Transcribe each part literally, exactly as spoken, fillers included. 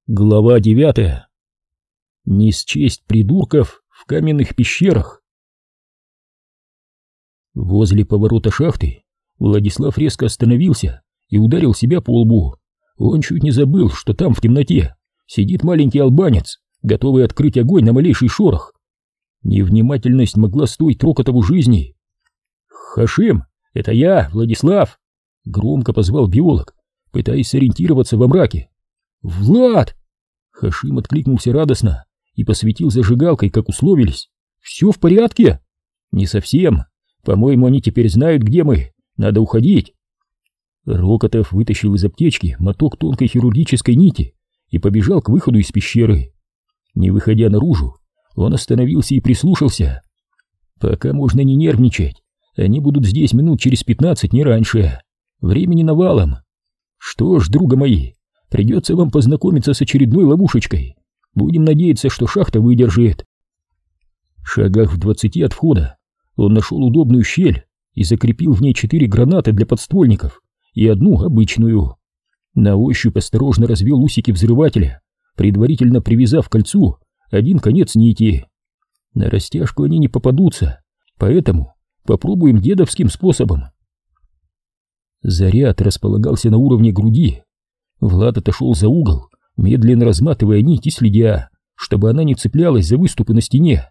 Глава девятая. Не счесть придурков в каменных пещерах. Возле поворота шахты Владислав резко остановился и ударил себя по лбу. Он чуть не забыл, что там в темноте сидит маленький албанец, готовый открыть огонь на малейший шорох. Невнимательность могла стоить Рокотову жизни. «Хашим, это я, Владислав!» — громко позвал биолог, пытаясь сориентироваться во мраке. «Влад!» Хашим откликнулся радостно и посветил зажигалкой, как условились. «Все в порядке?» «Не совсем. По-моему, они теперь знают, где мы. Надо уходить». Рокотов вытащил из аптечки моток тонкой хирургической нити и побежал к выходу из пещеры. Не выходя наружу, он остановился и прислушался. «Пока можно не нервничать. Они будут здесь минут через пятнадцать, не раньше. Времени навалом. Что ж, друга мои, придется вам познакомиться с очередной ловушечкой. Будем надеяться, что шахта выдержит». В шагах в двадцати от входа он нашел удобную щель и закрепил в ней четыре гранаты для подствольников и одну обычную. На ощупь осторожно развел усики взрывателя, предварительно привязав к кольцу один конец нити. На растяжку они не попадутся, поэтому попробуем дедовским способом. Заряд располагался на уровне груди. Влад отошел за угол, медленно разматывая нить и следя, чтобы она не цеплялась за выступы на стене.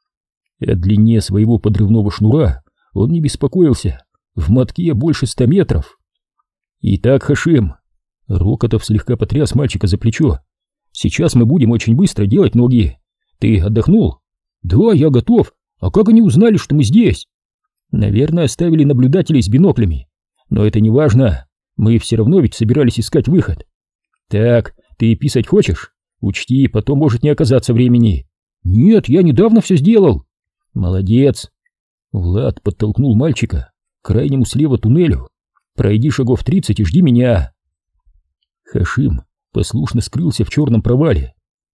О длине своего подрывного шнура он не беспокоился, в мотке больше ста метров. «Итак, Хашим», — Рокотов слегка потряс мальчика за плечо, — «сейчас мы будем очень быстро делать ноги. Ты отдохнул?» «Да, я готов. А как они узнали, что мы здесь?» «Наверное, оставили наблюдателей с биноклями. Но это не важно. Мы все равно ведь собирались искать выход. Так, ты писать хочешь? Учти, потом может не оказаться времени». «Нет, я недавно все сделал». «Молодец». Влад подтолкнул мальчика к крайнему слева туннелю. «Пройди шагов тридцать и жди меня». Хашим послушно скрылся в черном провале.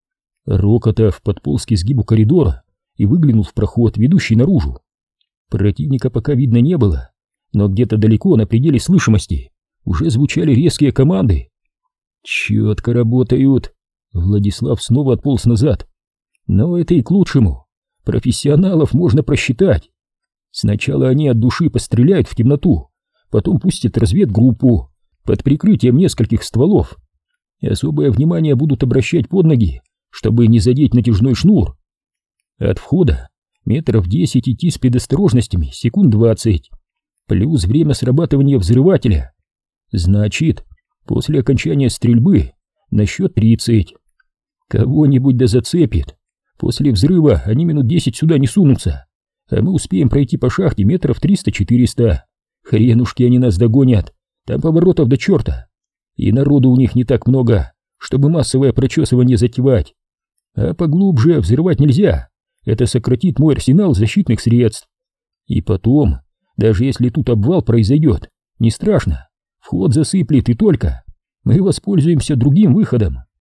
Рокотов подполз к изгибу коридора и выглянул в проход, ведущий наружу. Противника пока видно не было, но где-то далеко, на пределе слышимости, уже звучали резкие команды. «Четко работают!» Владислав снова отполз назад. «Но это и к лучшему. Профессионалов можно просчитать. Сначала они от души постреляют в темноту, потом пустят разведгруппу под прикрытием нескольких стволов. Особое внимание будут обращать под ноги, чтобы не задеть натяжной шнур. От входа метров десять идти с предосторожностями, секунд двадцать, плюс время срабатывания взрывателя. Значит, после окончания стрельбы на счет тридцать. Кого-нибудь да зацепит. После взрыва они минут десять сюда не сунутся, а мы успеем пройти по шахте метров триста-четыреста. Хренушки они нас догонят, там поворотов до черта. И народу у них не так много, чтобы массовое прочесывание затевать. А поглубже взрывать нельзя, это сократит мой арсенал защитных средств. И потом, даже если тут обвал произойдет, не страшно, вход засыплет и только. Мы воспользуемся другим выходом.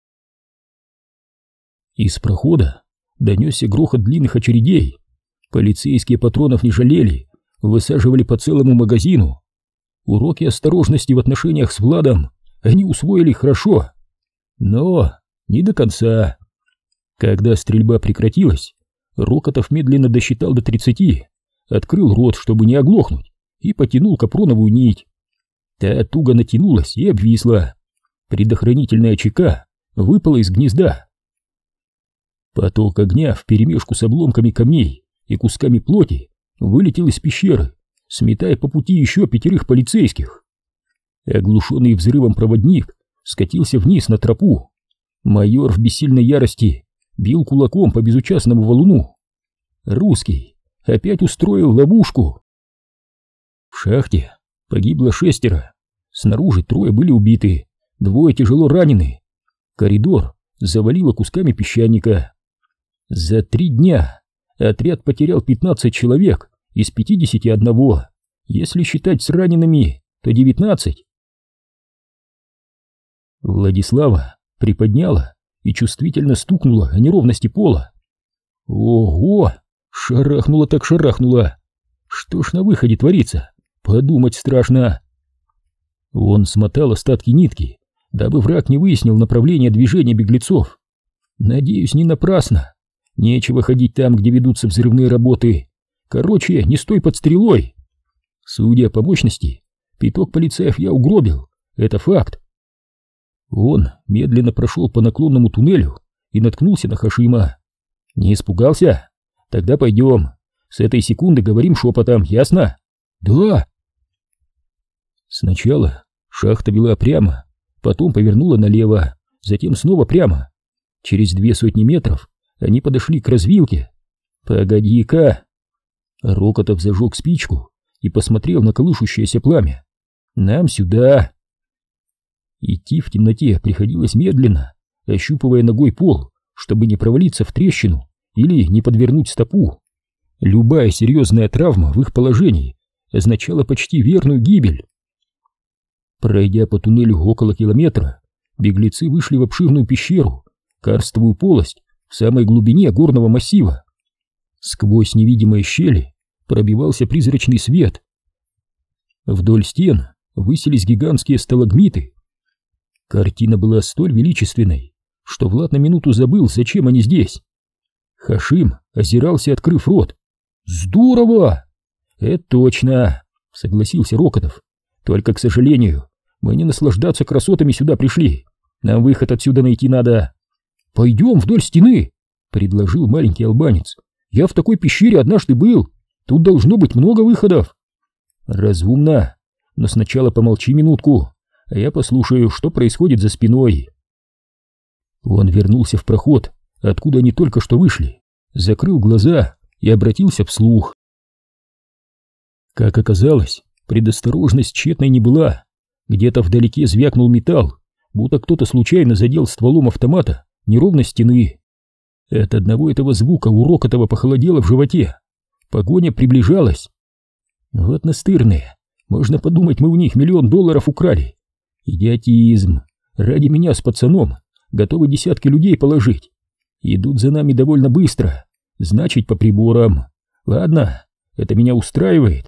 Из прохода донесся грохот длинных очередей. Полицейские патронов не жалели, высаживали по целому магазину. Уроки осторожности в отношениях с Владом они усвоили хорошо, но не до конца. Когда стрельба прекратилась, Рокотов медленно досчитал до тридцати, открыл рот, чтобы не оглохнуть, и потянул капроновую нить. Та туго натянулась и обвисла. Предохранительная чека выпала из гнезда. Поток огня вперемешку с обломками камней и кусками плоти вылетел из пещеры, сметая по пути еще пятерых полицейских. Оглушенный взрывом проводник скатился вниз на тропу. Майор в бессильной ярости бил кулаком по безучастному валуну. Русский опять устроил ловушку. В шахте погибло шестеро. Снаружи трое были убиты, двое тяжело ранены. Коридор завалило кусками песчаника. За три дня отряд потерял пятнадцать человек из пятидесяти одного. Если считать с ранеными, то девятнадцать. Владислава приподняла и чувствительно стукнула о неровности пола. Ого! Шарахнула так шарахнула! Что ж на выходе творится? Подумать страшно. Он смотал остатки нитки, дабы враг не выяснил направление движения беглецов. Надеюсь, не напрасно. Нечего ходить там, где ведутся взрывные работы. Короче, не стой под стрелой. Судя по мощности, пяток полицаев я угробил. Это факт. Он медленно прошел по наклонному туннелю и наткнулся на Хашима. Не испугался? Тогда пойдем. С этой секунды говорим шепотом, ясно? Да. Сначала шахта вела прямо, потом повернула налево, затем снова прямо. Через две сотни метров они подошли к развилке. Погоди-ка. Рокотов зажег спичку и посмотрел на колышущееся пламя. Нам сюда. Идти в темноте приходилось медленно, ощупывая ногой пол, чтобы не провалиться в трещину или не подвернуть стопу. Любая серьезная травма в их положении означала почти верную гибель. Пройдя по туннелю около километра, беглецы вышли в обширную пещеру, карстовую полость в самой глубине горного массива. Сквозь невидимые щели пробивался призрачный свет. Вдоль стен высились гигантские сталагмиты. Картина была столь величественной, что Влад на минуту забыл, зачем они здесь. Хашим озирался, открыв рот. «Здорово!» «Это точно!» — согласился Рокотов. «Только, к сожалению, мы не наслаждаться красотами сюда пришли. Нам выход отсюда найти надо». «Пойдем вдоль стены!» — предложил маленький албанец. «Я в такой пещере однажды был. Тут должно быть много выходов». «Разумно, но сначала помолчи минутку, а я послушаю, что происходит за спиной». Он вернулся в проход, откуда они только что вышли, закрыл глаза и обратился вслух. Как оказалось, предосторожность тщетной не была. Где-то вдалеке звякнул металл, будто кто-то случайно задел стволом автомата неровно стены. От одного этого звука у Рокотова похолодело в животе. Погоня приближалась. Вот настырные. Можно подумать, мы у них миллион долларов украли. Идиотизм. Ради меня с пацаном готовы десятки людей положить. Идут за нами довольно быстро. Значит, по приборам. Ладно, это меня устраивает.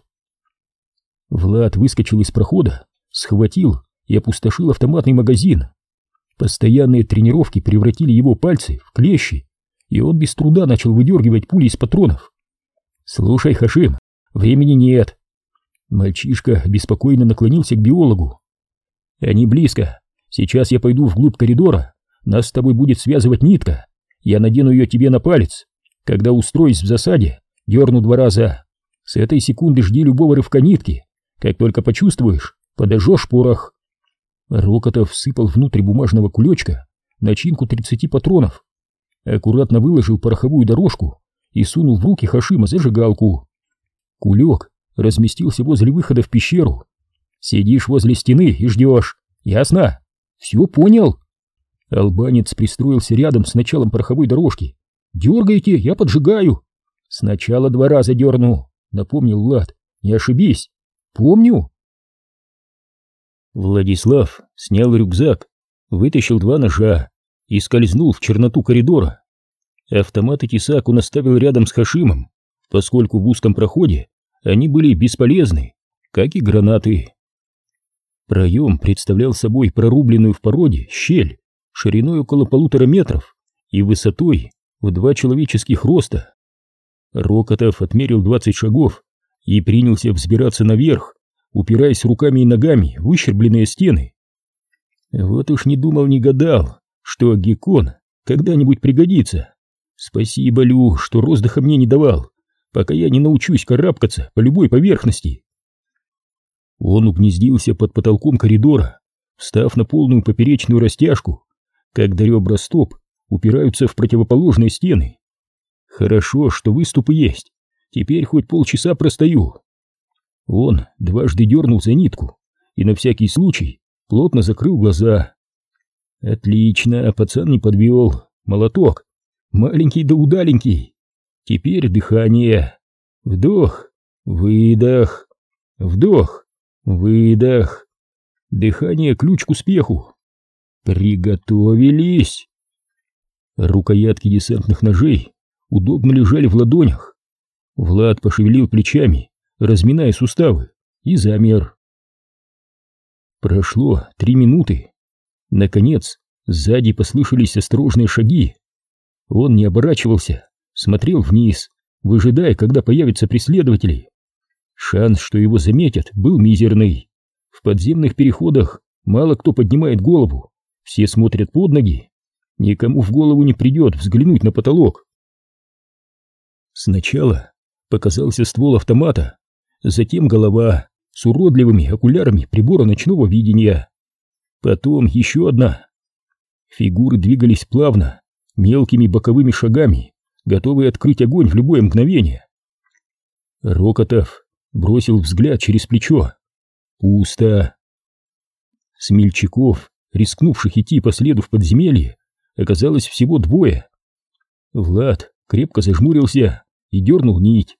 Влад выскочил из прохода, схватил и опустошил автоматный магазин. Постоянные тренировки превратили его пальцы в клещи, и он без труда начал выдергивать пули из патронов. «Слушай, Хашим, времени нет». Мальчишка беспокойно наклонился к биологу. «Они близко. Сейчас я пойду вглубь коридора. Нас с тобой будет связывать нитка. Я надену ее тебе на палец. Когда устроюсь в засаде, дерну два раза. С этой секунды жди любого рывка нитки. Как только почувствуешь, подожжешь порох». Рокотов всыпал внутрь бумажного кулечка начинку тридцати патронов, аккуратно выложил пороховую дорожку и сунул в руки Хашима зажигалку. Кулек разместился возле выхода в пещеру. «Сидишь возле стены и ждешь. Ясно?» «Все понял». Албанец пристроился рядом с началом пороховой дорожки. «Дергайте, я поджигаю». «Сначала два раза дерну», — напомнил Влад. «Не ошибись». «Помню». Владислав снял рюкзак, вытащил два ножа и скользнул в черноту коридора. Автомат и тесак он оставил рядом с Хашимом, поскольку в узком проходе они были бесполезны, как и гранаты. Проем представлял собой прорубленную в породе щель шириной около полутора метров и высотой в два человеческих роста. Рокотов отмерил двадцать шагов и принялся взбираться наверх, упираясь руками и ногами в выщербленные стены. Вот уж не думал, не гадал, что геккон когда-нибудь пригодится. Спасибо, Лю, что роздыха мне не давал, пока я не научусь карабкаться по любой поверхности. Он угнездился под потолком коридора, встав на полную поперечную растяжку, когда ребра стоп упираются в противоположные стены. Хорошо, что выступы есть, теперь хоть полчаса простою. Он дважды дернул за нитку и на всякий случай плотно закрыл глаза. Отлично, пацан не подвел. Молоток. Маленький да удаленький. Теперь дыхание. Вдох, выдох, вдох, выдох. Дыхание — ключ к успеху. Приготовились. Рукоятки десантных ножей удобно лежали в ладонях. Влад пошевелил плечами, разминая суставы, и замер. Прошло три минуты. Наконец, сзади послышались осторожные шаги. Он не оборачивался, смотрел вниз, выжидая, когда появятся преследователи. Шанс, что его заметят, был мизерный. В подземных переходах мало кто поднимает голову, все смотрят под ноги. Никому в голову не придет взглянуть на потолок. Сначала показался ствол автомата, затем голова с уродливыми окулярами прибора ночного видения. Потом еще одна. Фигуры двигались плавно, мелкими боковыми шагами, готовые открыть огонь в любое мгновение. Рокотов бросил взгляд через плечо. Пусто. Смельчаков, рискнувших идти по следу в подземелье, оказалось всего двое. Влад крепко зажмурился и дернул нить.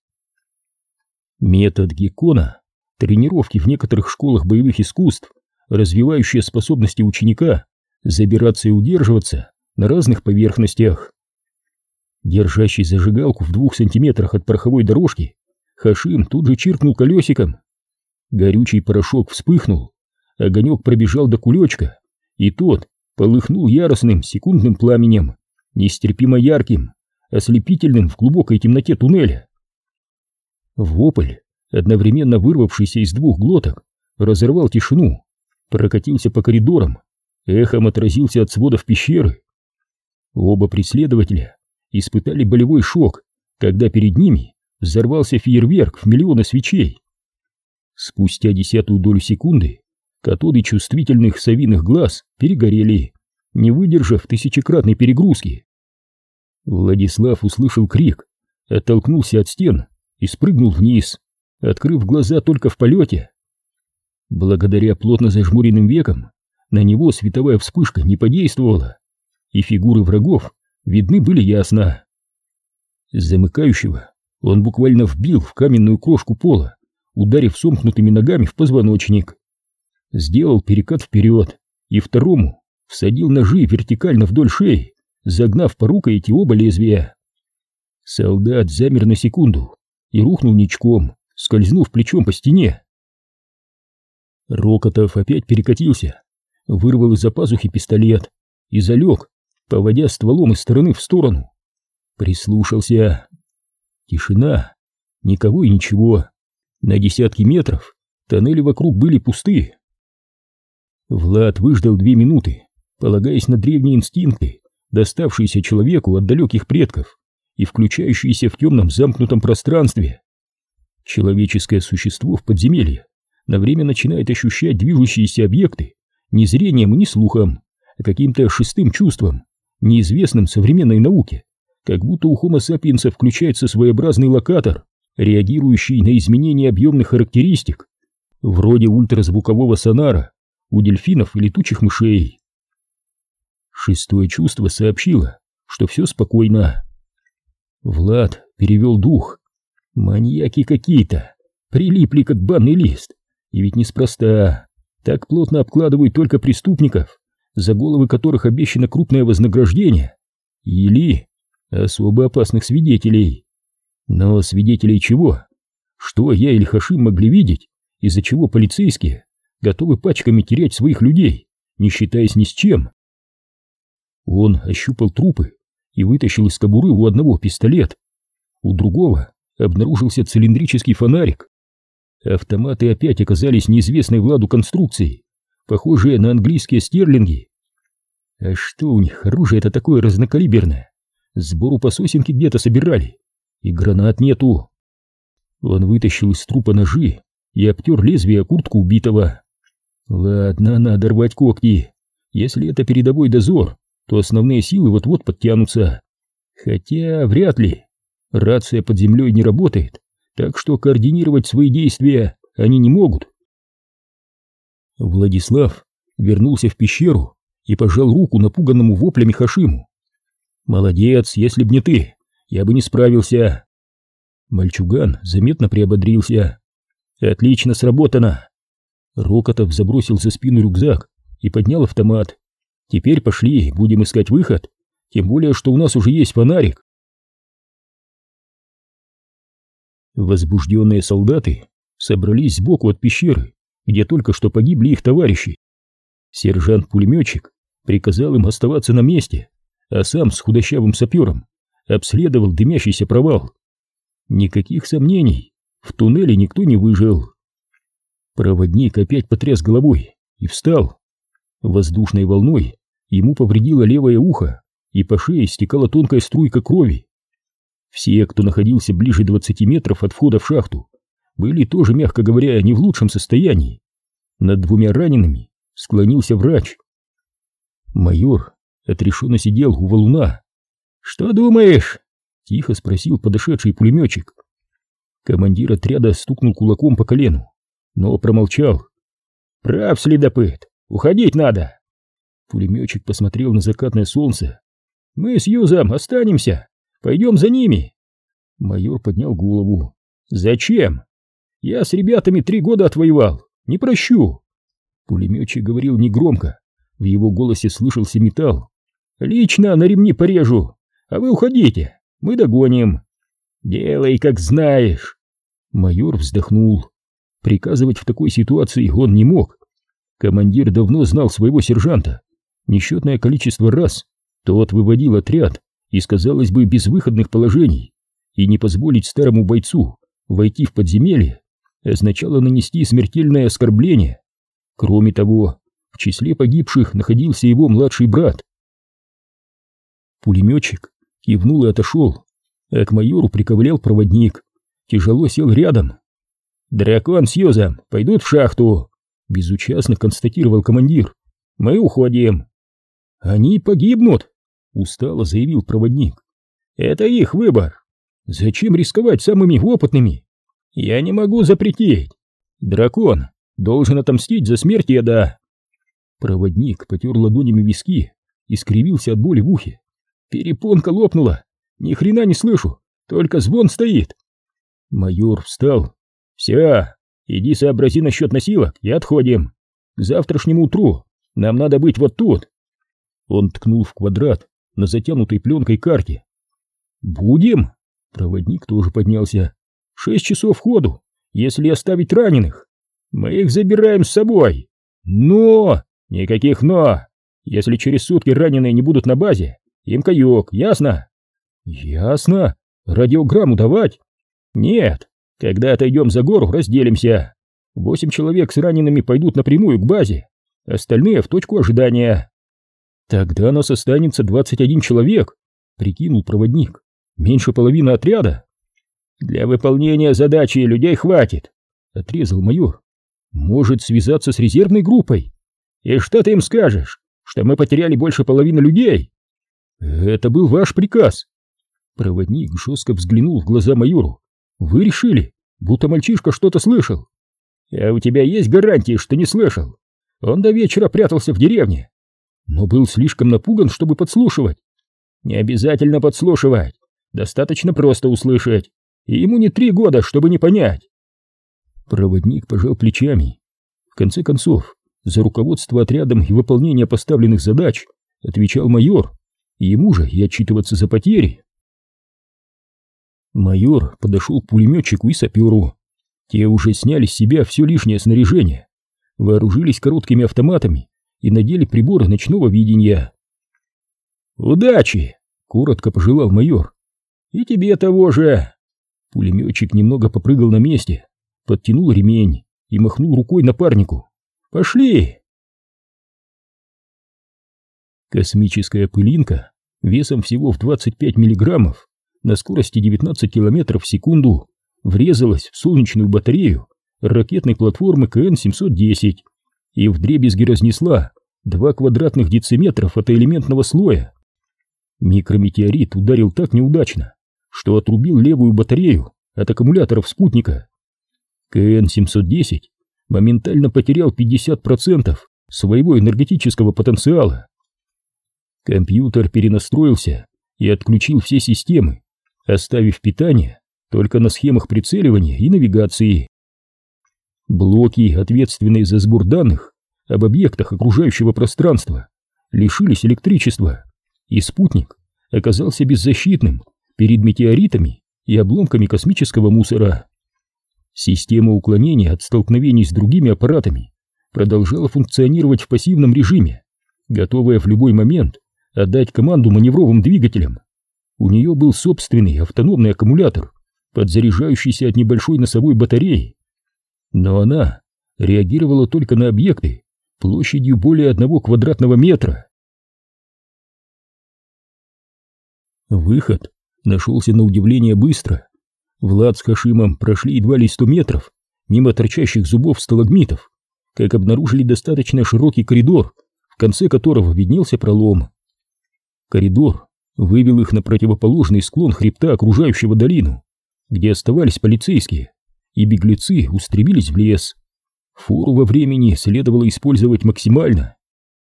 Метод Геккона, тренировки в некоторых школах боевых искусств, развивающие способности ученика забираться и удерживаться на разных поверхностях. Держащий зажигалку в двух сантиметрах от пороховой дорожки, Хашим тут же чиркнул колесиком. Горючий порошок вспыхнул, огонек пробежал до кулечка, и тот полыхнул яростным секундным пламенем, нестерпимо ярким, ослепительным в глубокой темноте туннеля. Вопль, одновременно вырвавшийся из двух глоток, разорвал тишину, прокатился по коридорам, эхом отразился от сводов пещеры. Оба преследователя испытали болевой шок, когда перед ними взорвался фейерверк в миллионы свечей. Спустя десятую долю секунды катоды чувствительных совиных глаз перегорели, не выдержав тысячекратной перегрузки. Владислав услышал крик, оттолкнулся от стен и спрыгнул вниз, открыв глаза только в полете. Благодаря плотно зажмуренным векам на него световая вспышка не подействовала, и фигуры врагов видны были ясно. Замыкающего он буквально вбил в каменную крошку пола, ударив сомкнутыми ногами в позвоночник. Сделал перекат вперед и второму всадил ножи вертикально вдоль шеи, загнав по рукояти оба лезвия. Солдат замер на секунду и рухнул ничком, скользнув плечом по стене. Рокотов опять перекатился, вырвал из-за пазухи пистолет и залег, поводя стволом из стороны в сторону. Прислушался. Тишина, никого и ничего. На десятки метров тоннели вокруг были пусты. Влад выждал две минуты, полагаясь на древние инстинкты, доставшиеся человеку от далеких предков и включающиеся в темном замкнутом пространстве. Человеческое существо в подземелье на время начинает ощущать движущиеся объекты не зрением и не слухом, а каким-то шестым чувством, неизвестным современной науке, как будто у Homo sapiens включается своеобразный локатор, реагирующий на изменения объемных характеристик, вроде ультразвукового сонара у дельфинов и летучих мышей. Шестое чувство сообщило, что все спокойно. Влад перевел дух. Маньяки какие-то, прилипли как банный лист, и ведь неспроста. Так плотно обкладывают только преступников, за головы которых обещано крупное вознаграждение, или особо опасных свидетелей. Но свидетелей чего? Что я или Хашим могли видеть, из-за чего полицейские готовы пачками терять своих людей, не считаясь ни с чем? Он ощупал трупы и вытащил из кобуры у одного пистолет, у другого обнаружился цилиндрический фонарик. Автоматы опять оказались неизвестной Владу конструкцией, похожие на английские стерлинги. А что у них, оружие-то такое разнокалиберное? Сбору по сосенке где-то собирали, и гранат нету. Он вытащил из трупа ножи и обтер лезвие о куртку убитого. Ладно, надо рвать когти. Если это передовой дозор, то основные силы вот-вот подтянутся. Хотя вряд ли. Рация под землей не работает, так что координировать свои действия они не могут. Владислав вернулся в пещеру и пожал руку напуганному воплями Хашиму. «Молодец, если б не ты, я бы не справился». Мальчуган заметно приободрился. «Отлично сработано». Рокотов забросил за спину рюкзак и поднял автомат. «Теперь пошли, будем искать выход, тем более, что у нас уже есть фонарик». Возбужденные солдаты собрались сбоку от пещеры, где только что погибли их товарищи. Сержант-пулеметчик приказал им оставаться на месте, а сам с худощавым сапером обследовал дымящийся провал. Никаких сомнений, в туннеле никто не выжил. Проводник опять потряс головой и встал. Воздушной волной ему повредило левое ухо, и по шее стекала тонкая струйка крови. Все, кто находился ближе двадцати метров от входа в шахту, были тоже, мягко говоря, не в лучшем состоянии. Над двумя ранеными склонился врач. Майор отрешенно сидел у валуна. «Что думаешь?» — тихо спросил подошедший пулеметчик. Командир отряда стукнул кулаком по колену, но промолчал. «Прав, следопыт, уходить надо!» Пулеметчик посмотрел на закатное солнце. «Мы с Юзом останемся, пойдем за ними!» Майор поднял голову. «Зачем? Я с ребятами три года отвоевал, не прощу!» Пулеметчик говорил негромко, в его голосе слышался металл. «Лично на ремни порежу, а вы уходите, мы догоним!» «Делай, как знаешь!» Майор вздохнул. Приказывать в такой ситуации он не мог. Командир давно знал своего сержанта. Несчетное количество раз тот выводил отряд из, казалось бы, безвыходных положений, и не позволить старому бойцу войти в подземелье означало нанести смертельное оскорбление. Кроме того, в числе погибших находился его младший брат. Пулеметчик кивнул и отошел, а к майору приковылял проводник, тяжело сел рядом. «Дракон с Юзом пойдут в шахту», — безучастно констатировал командир. «Мы уходим». «Они погибнут», — устало заявил проводник. «Это их выбор. Зачем рисковать самыми опытными? Я не могу запретить. Дракон должен отомстить за смерть Эда». Проводник потер ладонями виски и скривился от боли в ухе. «Перепонка лопнула. Ни хрена не слышу, только звон стоит». Майор встал. «Все, иди сообрази насчет носилок и отходим. К завтрашнему утру нам надо быть вот тут». Он ткнул в квадрат на затянутой пленкой карте. «Будем?» Проводник тоже поднялся. «Шесть часов ходу, если оставить раненых. Мы их забираем с собой. Но! Никаких «но». Если через сутки раненые не будут на базе, им каек, ясно?» «Ясно. Радиограмму давать?» «Нет. Когда отойдем за гору, разделимся. Восемь человек с ранеными пойдут напрямую к базе, остальные в точку ожидания». «Тогда нас останется двадцать один человек», — прикинул проводник. «Меньше половины отряда». «Для выполнения задачи людей хватит», — отрезал майор. «Может связаться с резервной группой?» «И что ты им скажешь? Что мы потеряли больше половины людей?» «Это был ваш приказ». Проводник жестко взглянул в глаза майору. «Вы решили, будто мальчишка что-то слышал». «А у тебя есть гарантии, что не слышал? Он до вечера прятался в деревне, но был слишком напуган, чтобы подслушивать». «Не обязательно подслушивать, достаточно просто услышать, и ему не три года, чтобы не понять». Проводник пожал плечами. В конце концов, за руководство отрядом и выполнение поставленных задач отвечал майор, и ему же и отчитываться за потери. Майор подошел к пулеметчику и саперу. Те уже сняли с себя все лишнее снаряжение, вооружились короткими автоматами и надели приборы ночного видения. «Удачи!» — коротко пожелал майор. «И тебе того же!» Пулеметчик немного попрыгал на месте, подтянул ремень и махнул рукой напарнику. «Пошли!» Космическая пылинка весом всего в двадцать пять миллиграммов на скорости девятнадцать километров в секунду врезалась в солнечную батарею ракетной платформы Ка Эн семьсот десять и вдребезги разнесла два квадратных дециметра фотоэлементного слоя. Микрометеорит ударил так неудачно, что отрубил левую батарею от аккумуляторов спутника. Ка Эн семьсот десять моментально потерял пятьдесят процентов своего энергетического потенциала. Компьютер перенастроился и отключил все системы, оставив питание только на схемах прицеливания и навигации. Блоки, ответственные за сбор данных об объектах окружающего пространства, лишились электричества, и спутник оказался беззащитным перед метеоритами и обломками космического мусора. Система уклонения от столкновений с другими аппаратами продолжала функционировать в пассивном режиме, готовая в любой момент отдать команду маневровым двигателям. У нее был собственный автономный аккумулятор, подзаряжающийся от небольшой носовой батареи. Но она реагировала только на объекты площадью более одного квадратного метра. Выход нашелся на удивление быстро. Влад с Хашимом прошли едва ли сто метров мимо торчащих зубов сталагмитов, как обнаружили достаточно широкий коридор, в конце которого виднелся пролом. Коридор вывел их на противоположный склон хребта, окружающего долину, где оставались полицейские, и беглецы устремились в лес. Фору во времени следовало использовать максимально.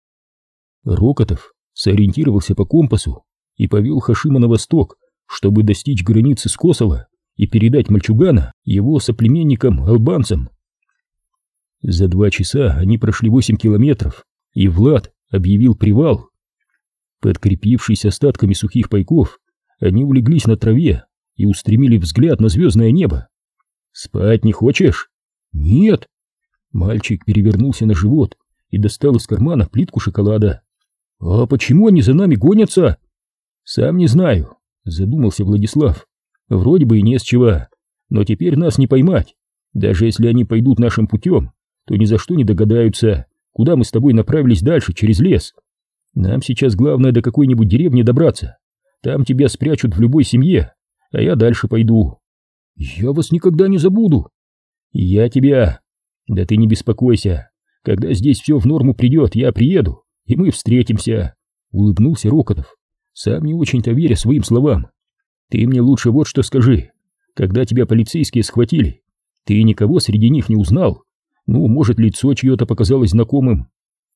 Рокотов сориентировался по компасу и повел Хашима на восток, чтобы достичь границы с Косово и передать мальчугана его соплеменникам-албанцам. За два часа они прошли восемь километров, и Влад объявил привал. Подкрепившись остатками сухих пайков, они улеглись на траве и устремили взгляд на звездное небо. «Спать не хочешь?» «Нет». Мальчик перевернулся на живот и достал из кармана плитку шоколада. «А почему они за нами гонятся?» «Сам не знаю», — задумался Владислав. «Вроде бы и не с чего, но теперь нас не поймать. Даже если они пойдут нашим путем, то ни за что не догадаются, куда мы с тобой направились дальше, через лес. Нам сейчас главное до какой-нибудь деревни добраться. Там тебя спрячут в любой семье, а я дальше пойду». «Я вас никогда не забуду». «Я тебя. Да ты не беспокойся. Когда здесь все в норму придет, я приеду, и мы встретимся», — улыбнулся Рокотов, сам не очень-то веря своим словам. «Ты мне лучше вот что скажи. Когда тебя полицейские схватили, ты никого среди них не узнал? Ну, может, лицо чье-то показалось знакомым?»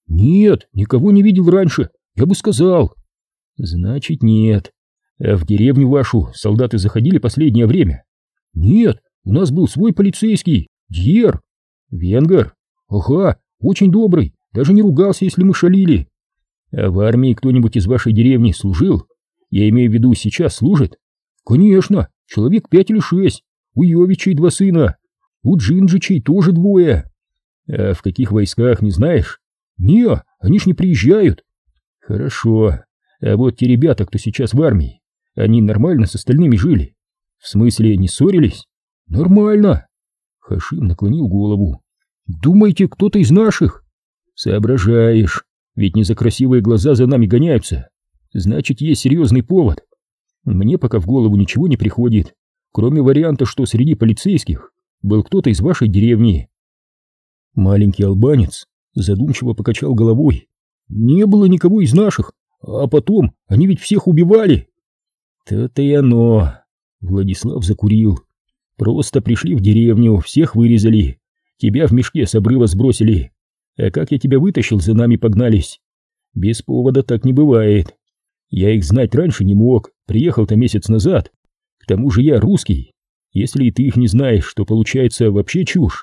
«Нет, никого не видел раньше, я бы сказал». «Значит, нет. А в деревню вашу солдаты заходили последнее время?» «Нет, у нас был свой полицейский, Дьер». «Венгер?» «Ага, очень добрый, даже не ругался, если мы шалили». «А в армии кто-нибудь из вашей деревни служил? Я имею в виду, сейчас служит?» «Конечно, человек пять или шесть. У Йовичей два сына, у Джинджичей тоже двое». «А в каких войсках, не знаешь?» «Не, они ж не приезжают». «Хорошо. А вот те ребята, кто сейчас в армии, они нормально с остальными жили? В смысле, не ссорились?» «Нормально». Хашим наклонил голову. «Думаете, кто-то из наших?» «Соображаешь, ведь не за красивые глаза за нами гоняются. Значит, есть серьезный повод. Мне пока в голову ничего не приходит, кроме варианта, что среди полицейских был кто-то из вашей деревни». Маленький албанец задумчиво покачал головой. «Не было никого из наших, а потом они ведь всех убивали». «То-то и оно». Владислав закурил. «Просто пришли в деревню, всех вырезали, тебя в мешке с обрыва сбросили. А как я тебя вытащил, за нами погнались. Без повода так не бывает. Я их знать раньше не мог, приехал-то месяц назад. К тому же я русский. Если и ты их не знаешь, то получается вообще чушь.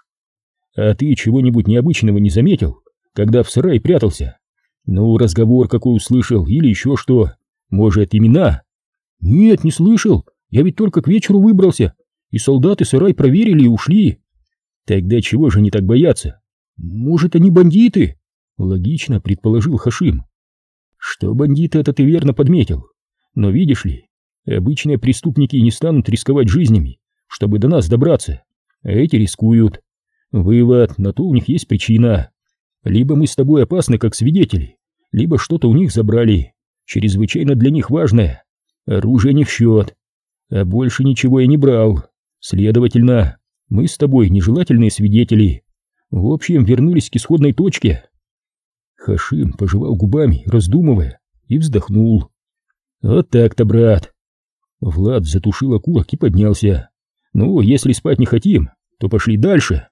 А ты чего-нибудь необычного не заметил, когда в сарае прятался? Ну, разговор какой услышал или еще что? Может, имена?» «Нет, не слышал. Я ведь только к вечеру выбрался, и солдаты сарай проверили и ушли». «Тогда чего же они так боятся?» «Может, они бандиты?» — логично предположил Хашим. «Что бандиты, это ты верно подметил. Но видишь ли, обычные преступники не станут рисковать жизнями, чтобы до нас добраться, а эти рискуют. Вывод, на то у них есть причина. Либо мы с тобой опасны как свидетели, либо что-то у них забрали, чрезвычайно для них важное. Оружие не в счет. А больше ничего я не брал. Следовательно, мы с тобой нежелательные свидетели. В общем, вернулись к исходной точке». Хашим пожевал губами, раздумывая, и вздохнул. «Вот так-то, брат». Влад затушил окурок и поднялся. «Ну, если спать не хотим, то пошли дальше».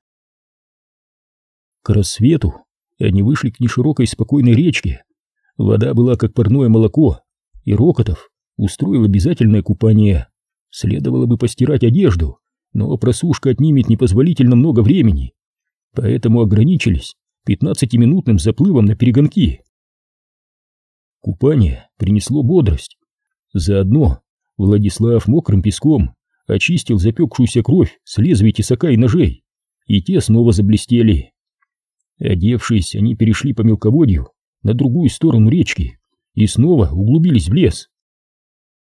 К рассвету они вышли к неширокой спокойной речке. Вода была как парное молоко, и Рокотов устроил обязательное купание. Следовало бы постирать одежду, но просушка отнимет непозволительно много времени, поэтому ограничились пятнадцатиминутным заплывом на перегонки. Купание принесло бодрость. Заодно Владислав мокрым песком очистил запекшуюся кровь с лезвий тесака и ножей, и те снова заблестели. Одевшись, они перешли по мелководью на другую сторону речки и снова углубились в лес.